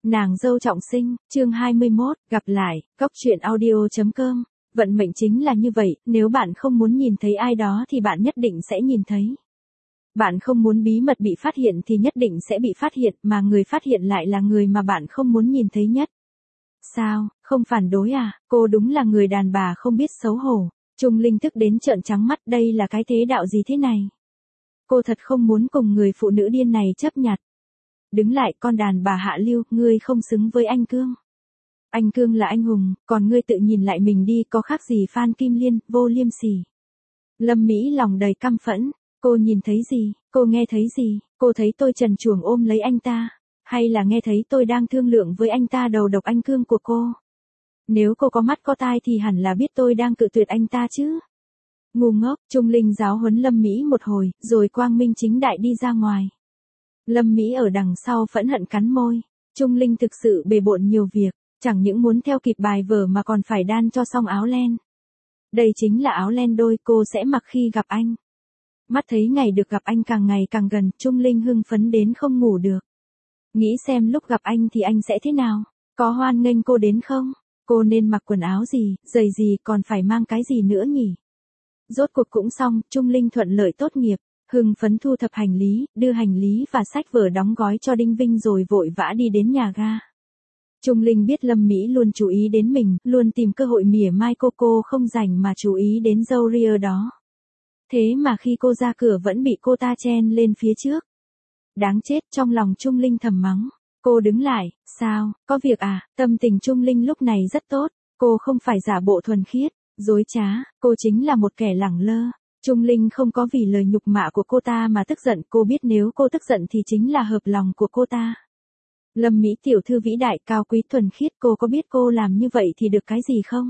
Nàng dâu trọng sinh, chương 21, gặp lại, góc truyện audio.com. Vận mệnh chính là như vậy, nếu bạn không muốn nhìn thấy ai đó thì bạn nhất định sẽ nhìn thấy. Bạn không muốn bí mật bị phát hiện thì nhất định sẽ bị phát hiện, mà người phát hiện lại là người mà bạn không muốn nhìn thấy nhất. Sao, không phản đối à, cô đúng là người đàn bà không biết xấu hổ. Trung Linh tức đến trợn trắng mắt, đây là cái thế đạo gì thế này? Cô thật không muốn cùng người phụ nữ điên này chấp nhặt. Đứng lại, con đàn bà hạ lưu, ngươi không xứng với anh Cương. Anh Cương là anh hùng, còn ngươi tự nhìn lại mình đi, có khác gì Phan Kim Liên, vô liêm sỉ. Lâm Mỹ lòng đầy căm phẫn, cô nhìn thấy gì, cô nghe thấy gì, cô thấy tôi trần truồng ôm lấy anh ta, hay là nghe thấy tôi đang thương lượng với anh ta đầu độc anh Cương của cô? Nếu cô có mắt có tai thì hẳn là biết tôi đang cự tuyệt anh ta chứ. Ngu ngốc, Trung Linh giáo huấn Lâm Mỹ một hồi, rồi quang minh chính đại đi ra ngoài. Lâm Mỹ ở đằng sau phẫn hận cắn môi. Trung Linh thực sự bề bộn nhiều việc, chẳng những muốn theo kịp bài vở mà còn phải đan cho xong áo len. Đây chính là áo len đôi cô sẽ mặc khi gặp anh. Mắt thấy ngày được gặp anh càng ngày càng gần, Trung Linh hưng phấn đến không ngủ được. Nghĩ xem lúc gặp anh thì anh sẽ thế nào, có hoan nghênh cô đến không, cô nên mặc quần áo gì, giày gì, còn phải mang cái gì nữa nhỉ. Rốt cuộc cũng xong, Trung Linh thuận lợi tốt nghiệp. Hưng phấn thu thập hành lý, đưa hành lý và sách vở đóng gói cho Đinh Vinh rồi vội vã đi đến nhà ga. Trung Linh biết Lâm Mỹ luôn chú ý đến mình, luôn tìm cơ hội mỉa mai cô không rảnh mà chú ý đến dâu ria đó. Thế mà khi cô ra cửa vẫn bị cô ta chen lên phía trước. Đáng chết, trong lòng Trung Linh thầm mắng. Cô đứng lại, sao, có việc à? Tâm tình Trung Linh lúc này rất tốt, cô không phải giả bộ thuần khiết, dối trá, cô chính là một kẻ lẳng lơ. Trung Linh không có vì lời nhục mạ của cô ta mà tức giận, cô biết nếu cô tức giận thì chính là hợp lòng của cô ta. Lâm Mỹ tiểu thư vĩ đại cao quý thuần khiết, cô có biết cô làm như vậy thì được cái gì không?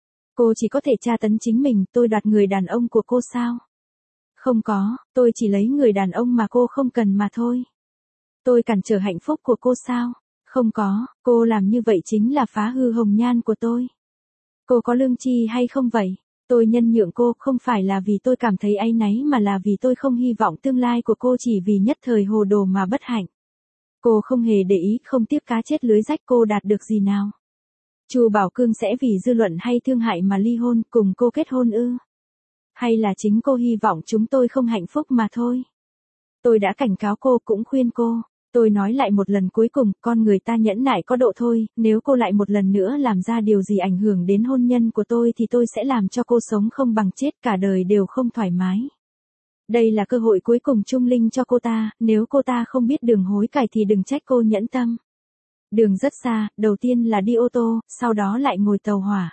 Cô chỉ có thể tra tấn chính mình, tôi đoạt người đàn ông của cô sao? Không có, tôi chỉ lấy người đàn ông mà cô không cần mà thôi. Tôi cản trở hạnh phúc của cô sao? Không có, cô làm như vậy chính là phá hư hồng nhan của tôi. Cô có lương tri hay không vậy? Tôi nhân nhượng cô không phải là vì tôi cảm thấy áy náy mà là vì tôi không hy vọng tương lai của cô chỉ vì nhất thời hồ đồ mà bất hạnh. Cô không hề để ý, không tiếp cá chết lưới rách, cô đạt được gì nào? Chu Bảo Cương sẽ vì dư luận hay thương hại mà ly hôn, cùng cô kết hôn ư? Hay là chính cô hy vọng chúng tôi không hạnh phúc mà thôi? Tôi đã cảnh cáo cô, cũng khuyên cô. Tôi nói lại một lần cuối cùng, con người ta nhẫn nại có độ thôi, nếu cô lại một lần nữa làm ra điều gì ảnh hưởng đến hôn nhân của tôi thì tôi sẽ làm cho cô sống không bằng chết, cả đời đều không thoải mái. Đây là cơ hội cuối cùng Trung Linh cho cô ta, nếu cô ta không biết đường hối cải thì đừng trách cô nhẫn tâm. Đường rất xa, đầu tiên là đi ô tô, sau đó lại ngồi tàu hỏa.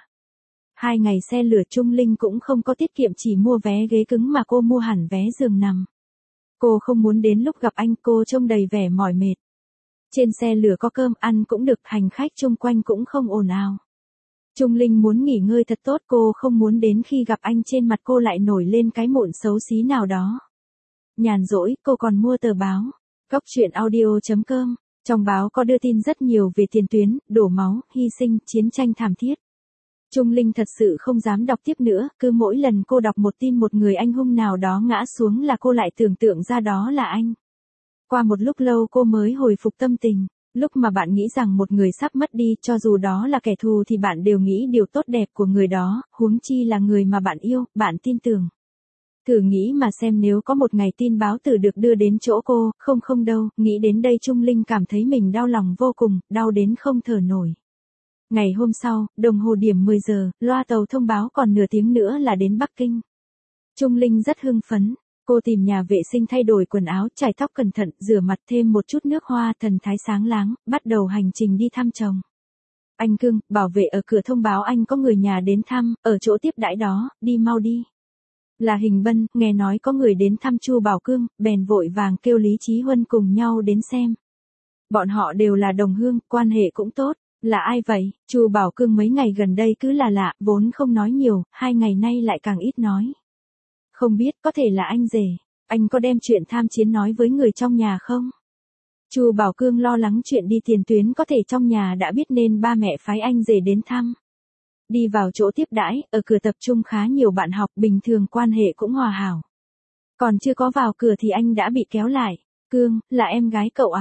2 ngày xe lửa, Trung Linh cũng không có tiết kiệm chỉ mua vé ghế cứng mà cô mua hẳn vé giường nằm. Cô không muốn đến lúc gặp anh, cô trông đầy vẻ mỏi mệt. Trên xe lửa có cơm ăn cũng được, hành khách chung quanh cũng không ồn ào. Trung Linh muốn nghỉ ngơi thật tốt, cô không muốn đến khi gặp anh trên mặt cô lại nổi lên cái mụn xấu xí nào đó. Nhàn rỗi, cô còn mua tờ báo, góc truyện audio.com. Trong báo có đưa tin rất nhiều về tiền tuyến, đổ máu, hy sinh, chiến tranh thảm thiết. Trung Linh thật sự không dám đọc tiếp nữa, cứ mỗi lần cô đọc một tin một người anh hùng nào đó ngã xuống là cô lại tưởng tượng ra đó là anh. Qua một lúc lâu cô mới hồi phục tâm tình. Lúc mà bạn nghĩ rằng một người sắp mất đi, cho dù đó là kẻ thù thì bạn đều nghĩ điều tốt đẹp của người đó, huống chi là người mà bạn yêu, bạn tin tưởng. Thử nghĩ mà xem nếu có một ngày tin báo tử được đưa đến chỗ cô, không đâu, nghĩ đến đây Trung Linh cảm thấy mình đau lòng vô cùng, đau đến không thở nổi. Ngày hôm sau, đồng hồ điểm 10 giờ, loa tàu thông báo còn nửa tiếng nữa là đến Bắc Kinh. Trung Linh rất hưng phấn, cô tìm nhà vệ sinh thay đổi quần áo, chải tóc cẩn thận, rửa mặt thêm một chút nước hoa, thần thái sáng láng, bắt đầu hành trình đi thăm chồng. Anh Cương, bảo vệ ở cửa thông báo anh có người nhà đến thăm, ở chỗ tiếp đãi đó, đi mau đi. Là Hình Bân, nghe nói có người đến thăm Chu Bảo Cương, bèn vội vàng kêu Lý Chí Huân cùng nhau đến xem. Bọn họ đều là đồng hương, quan hệ cũng tốt. Là ai vậy? Chu Bảo Cương mấy ngày gần đây cứ là lạ, vốn không nói nhiều, 2 ngày nay lại càng ít nói. Không biết, có thể là anh rể. Anh có đem chuyện tham chiến nói với người trong nhà không? Chu Bảo Cương lo lắng chuyện đi tiền tuyến có thể trong nhà đã biết nên ba mẹ phái anh rể đến thăm. Đi vào chỗ tiếp đãi, ở cửa tập trung khá nhiều bạn học, bình thường quan hệ cũng hòa hảo. Còn chưa có vào cửa thì anh đã bị kéo lại. Cương, là em gái cậu à?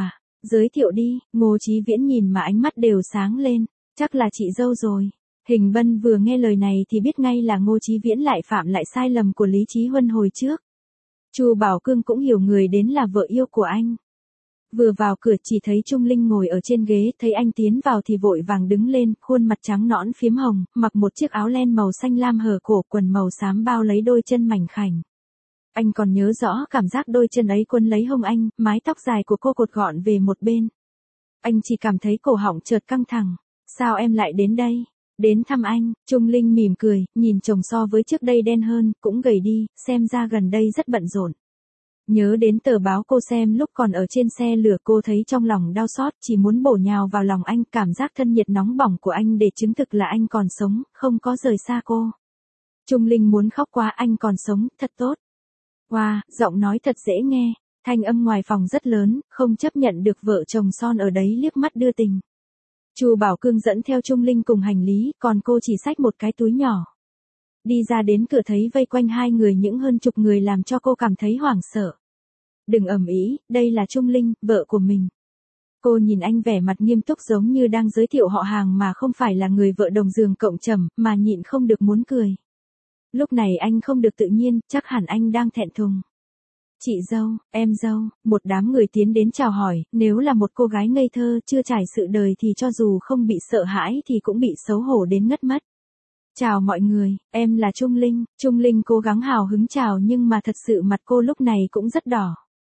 Giới thiệu đi, Ngô Chí Viễn nhìn mà ánh mắt đều sáng lên, chắc là chị dâu rồi. Hình Bân vừa nghe lời này thì biết ngay là Ngô Chí Viễn lại phạm lại sai lầm của Lý Chí Huân hồi trước. Chu Bảo Cương cũng hiểu người đến là vợ yêu của anh. Vừa vào cửa chỉ thấy Trung Linh ngồi ở trên ghế, thấy anh tiến vào thì vội vàng đứng lên, khuôn mặt trắng nõn phiếm hồng, mặc một chiếc áo len màu xanh lam hở cổ, quần màu xám bao lấy đôi chân mảnh khảnh. Anh còn nhớ rõ cảm giác đôi chân ấy quấn lấy hông anh, mái tóc dài của cô cột gọn về một bên. Anh chỉ cảm thấy cổ họng chợt căng thẳng. Sao em lại đến đây? Đến thăm anh. Trung Linh mỉm cười, nhìn chồng so với trước đây đen hơn, cũng gầy đi, xem ra gần đây rất bận rộn. Nhớ đến tờ báo cô xem lúc còn ở trên xe lửa, cô thấy trong lòng đau xót, chỉ muốn bổ nhào vào lòng anh, cảm giác thân nhiệt nóng bỏng của anh để chứng thực là anh còn sống, không có rời xa cô. Trung Linh muốn khóc quá, anh còn sống, thật tốt. Wow, giọng nói thật dễ nghe, thanh âm ngoài phòng rất lớn, không chấp nhận được vợ chồng son ở đấy liếc mắt đưa tình. Chu Bảo Cương dẫn theo Trung Linh cùng hành lý, còn cô chỉ xách một cái túi nhỏ. Đi ra đến cửa thấy vây quanh hai người những hơn chục người làm cho cô cảm thấy hoảng sợ. Đừng ầm ĩ, đây là Trung Linh, vợ của mình. Cô nhìn anh vẻ mặt nghiêm túc giống như đang giới thiệu họ hàng mà không phải là người vợ đồng giường cộng trầm, mà nhịn không được muốn cười. Lúc này anh không được tự nhiên, chắc hẳn anh đang thẹn thùng. Chị dâu, em dâu, một đám người tiến đến chào hỏi, nếu là một cô gái ngây thơ chưa trải sự đời thì cho dù không bị sợ hãi thì cũng bị xấu hổ đến ngất mất. Chào mọi người, em là Trung Linh. Trung Linh cố gắng hào hứng chào nhưng mà thật sự mặt cô lúc này cũng rất đỏ.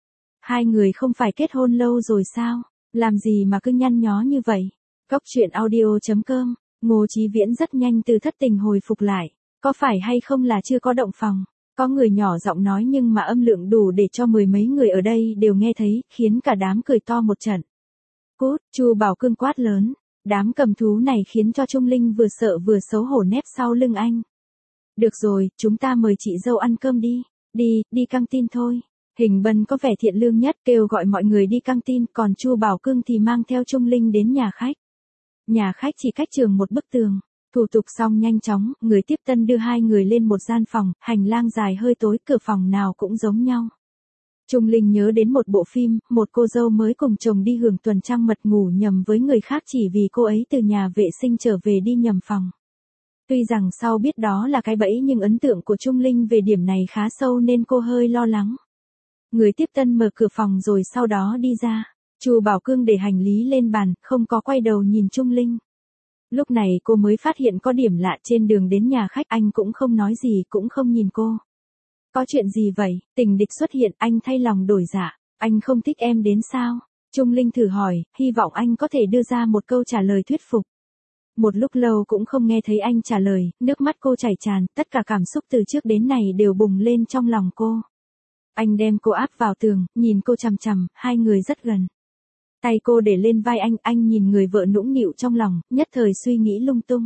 Hai người không phải kết hôn lâu rồi sao? Làm gì mà cứ nhăn nhó như vậy? Cóc truyện audio.com. Ngô Chí Viễn rất nhanh từ thất tình hồi phục lại. Có phải hay không là chưa có động phòng? Có người nhỏ giọng nói nhưng mà âm lượng đủ để cho mười mấy người ở đây đều nghe thấy, khiến cả đám cười to một trận. Cút, Chu Bảo Cương quát lớn. Đám cầm thú này khiến cho Trung Linh vừa sợ vừa xấu hổ nép sau lưng anh. Được rồi, chúng ta mời chị dâu ăn cơm đi. Đi căng tin thôi. Hình Bân có vẻ thiện lương nhất, kêu gọi mọi người đi căng tin, còn Chu Bảo Cương thì mang theo Trung Linh đến nhà khách. Nhà khách chỉ cách trường một bức tường. Thủ tục xong nhanh chóng, người tiếp tân đưa hai người lên một gian phòng, hành lang dài hơi tối, cửa phòng nào cũng giống nhau. Trung Linh nhớ đến một bộ phim, một cô dâu mới cùng chồng đi hưởng tuần trăng mật ngủ nhầm với người khác chỉ vì cô ấy từ nhà vệ sinh trở về đi nhầm phòng. Tuy rằng sau biết đó là cái bẫy nhưng ấn tượng của Trung Linh về điểm này khá sâu nên cô hơi lo lắng. Người tiếp tân mở cửa phòng rồi sau đó đi ra. Chu Bảo Cương để hành lý lên bàn, không có quay đầu nhìn Trung Linh. Lúc này cô mới phát hiện có điểm lạ, trên đường đến nhà khách anh cũng không nói gì, cũng không nhìn cô. Có chuyện gì vậy? Tình địch xuất hiện, anh thay lòng đổi dạ. Anh không thích em đến sao? Trung Linh thử hỏi, hy vọng anh có thể đưa ra một câu trả lời thuyết phục. Một lúc lâu cũng không nghe thấy anh trả lời, nước mắt cô chảy tràn, tất cả cảm xúc từ trước đến nay đều bùng lên trong lòng cô. Anh đem cô áp vào tường, nhìn cô chằm chằm, hai người rất gần. Tay cô để lên vai anh nhìn người vợ nũng nịu trong lòng, nhất thời suy nghĩ lung tung.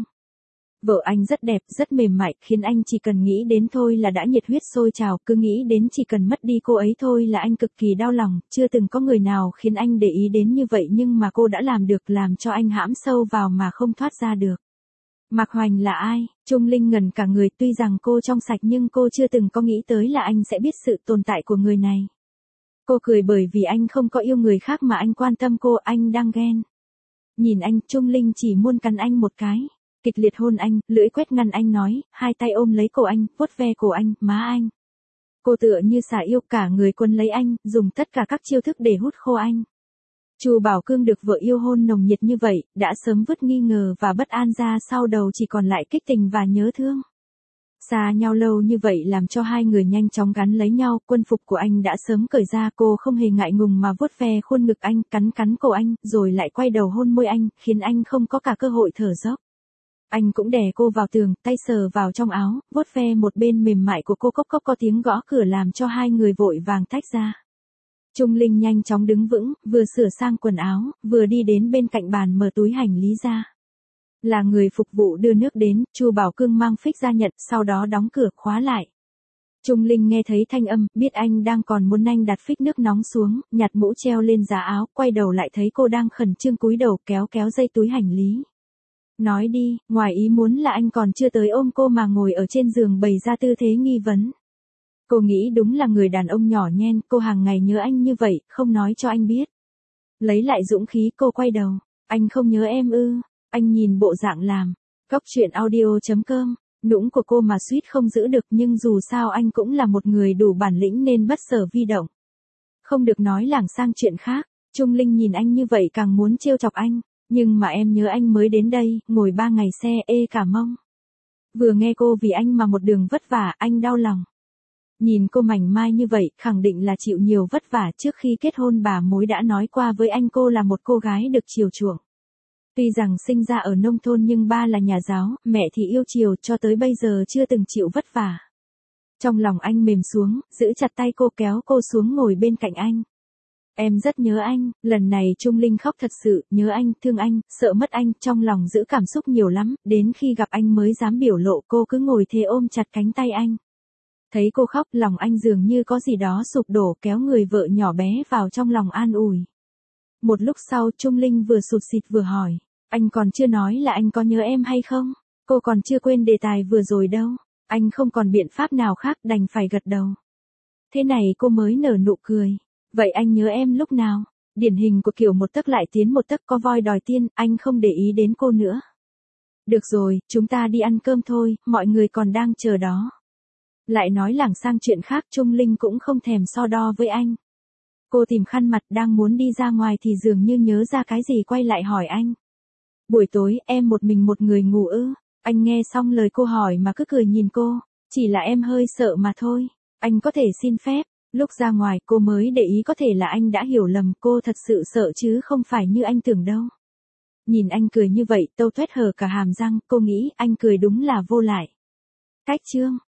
Vợ anh rất đẹp, rất mềm mại, khiến anh chỉ cần nghĩ đến thôi là đã nhiệt huyết sôi trào, cứ nghĩ đến chỉ cần mất đi cô ấy thôi là anh cực kỳ đau lòng, chưa từng có người nào khiến anh để ý đến như vậy nhưng mà cô đã làm được, làm cho anh hãm sâu vào mà không thoát ra được. Mạc Hoành là ai? Trung Linh ngẩn cả người, tuy rằng cô trong sạch nhưng cô chưa từng có nghĩ tới là anh sẽ biết sự tồn tại của người này. Cô cười bởi vì anh không có yêu người khác mà anh quan tâm cô, anh đang ghen. Nhìn anh, Trung Linh chỉ muốn cắn anh một cái. Kịch liệt hôn anh, lưỡi quét ngăn anh nói, hai tay ôm lấy cổ anh, vuốt ve cổ anh, má anh. Cô tựa như xà yêu, cả người quấn lấy anh, dùng tất cả các chiêu thức để hút khô anh. Chu Bảo Cương được vợ yêu hôn nồng nhiệt như vậy, đã sớm vứt nghi ngờ và bất an ra sau đầu, chỉ còn lại kích tình và nhớ thương. Xa nhau lâu như vậy làm cho hai người nhanh chóng gắn lấy nhau, quân phục của anh đã sớm cởi ra, cô không hề ngại ngùng mà vuốt ve khuôn ngực anh, cắn cổ anh, rồi lại quay đầu hôn môi anh, khiến anh không có cả cơ hội thở dốc. Anh cũng đè cô vào tường, tay sờ vào trong áo, vuốt ve một bên mềm mại của cô, cốc cốc có tiếng gõ cửa làm cho hai người vội vàng tách ra. Trung Linh nhanh chóng đứng vững, vừa sửa sang quần áo, vừa đi đến bên cạnh bàn mở túi hành lý ra. Là người phục vụ đưa nước đến, Chu Bảo Cương mang phích ra nhận, sau đó đóng cửa khóa lại. Trung Linh nghe thấy thanh âm, biết anh đang còn muốn anh đặt phích nước nóng xuống, nhặt mũ treo lên giá áo, quay đầu lại thấy cô đang khẩn trương cúi đầu kéo dây túi hành lý. Nói đi, ngoài ý muốn là anh còn chưa tới ôm cô mà ngồi ở trên giường bày ra tư thế nghi vấn. Cô nghĩ đúng là người đàn ông nhỏ nhen, cô hàng ngày nhớ anh như vậy, không nói cho anh biết. Lấy lại dũng khí cô quay đầu. Anh không nhớ em ư? Anh nhìn bộ dạng làm. Cóc truyện audio.com. Nũng của cô mà suýt không giữ được, nhưng dù sao anh cũng là một người đủ bản lĩnh nên bất sở vi động. Không được nói lảng sang chuyện khác. Trung Linh nhìn anh như vậy càng muốn trêu chọc anh. Nhưng mà em nhớ anh mới đến đây, ngồi 3 ngày xe ê cả mông. Vừa nghe cô vì anh mà một đường vất vả, anh đau lòng. Nhìn cô mảnh mai như vậy, khẳng định là chịu nhiều vất vả. Trước khi kết hôn bà mối đã nói qua với anh cô là một cô gái được chiều chuộng. Tuy rằng sinh ra ở nông thôn nhưng ba là nhà giáo, mẹ thì yêu chiều, cho tới bây giờ chưa từng chịu vất vả. Trong lòng anh mềm xuống, giữ chặt tay cô kéo cô xuống ngồi bên cạnh anh. Em rất nhớ anh. Lần này Trung Linh khóc thật sự, nhớ anh, thương anh, sợ mất anh, trong lòng giữ cảm xúc nhiều lắm, đến khi gặp anh mới dám biểu lộ. Cô cứ ngồi thế ôm chặt cánh tay anh. Thấy cô khóc, lòng anh dường như có gì đó sụp đổ, kéo người vợ nhỏ bé vào trong lòng an ủi. Một lúc sau Trung Linh vừa sụt sịt vừa hỏi, anh còn chưa nói là anh có nhớ em hay không? Cô còn chưa quên đề tài vừa rồi đâu. Anh không còn biện pháp nào khác, đành phải gật đầu. Thế này cô mới nở nụ cười. Vậy anh nhớ em lúc nào? Điển hình của kiểu một tấc lại tiến một tấc, có voi đòi tiên. Anh không để ý đến cô nữa. Được rồi, chúng ta đi ăn cơm thôi, mọi người còn đang chờ đó. Lại nói lảng sang chuyện khác, Trung Linh cũng không thèm so đo với anh. Cô tìm khăn mặt đang muốn đi ra ngoài thì dường như nhớ ra cái gì quay lại hỏi anh. Buổi tối em một mình một người ngủ ư? Anh nghe xong lời cô hỏi mà cứ cười nhìn cô. Chỉ là em hơi sợ mà thôi. Anh có thể xin phép. Lúc ra ngoài cô mới để ý có thể là anh đã hiểu lầm, cô thật sự sợ chứ không phải như anh tưởng đâu. Nhìn anh cười như vậy, Tâu Tuét hở cả hàm răng, cô nghĩ anh cười đúng là vô lại. Cách chương.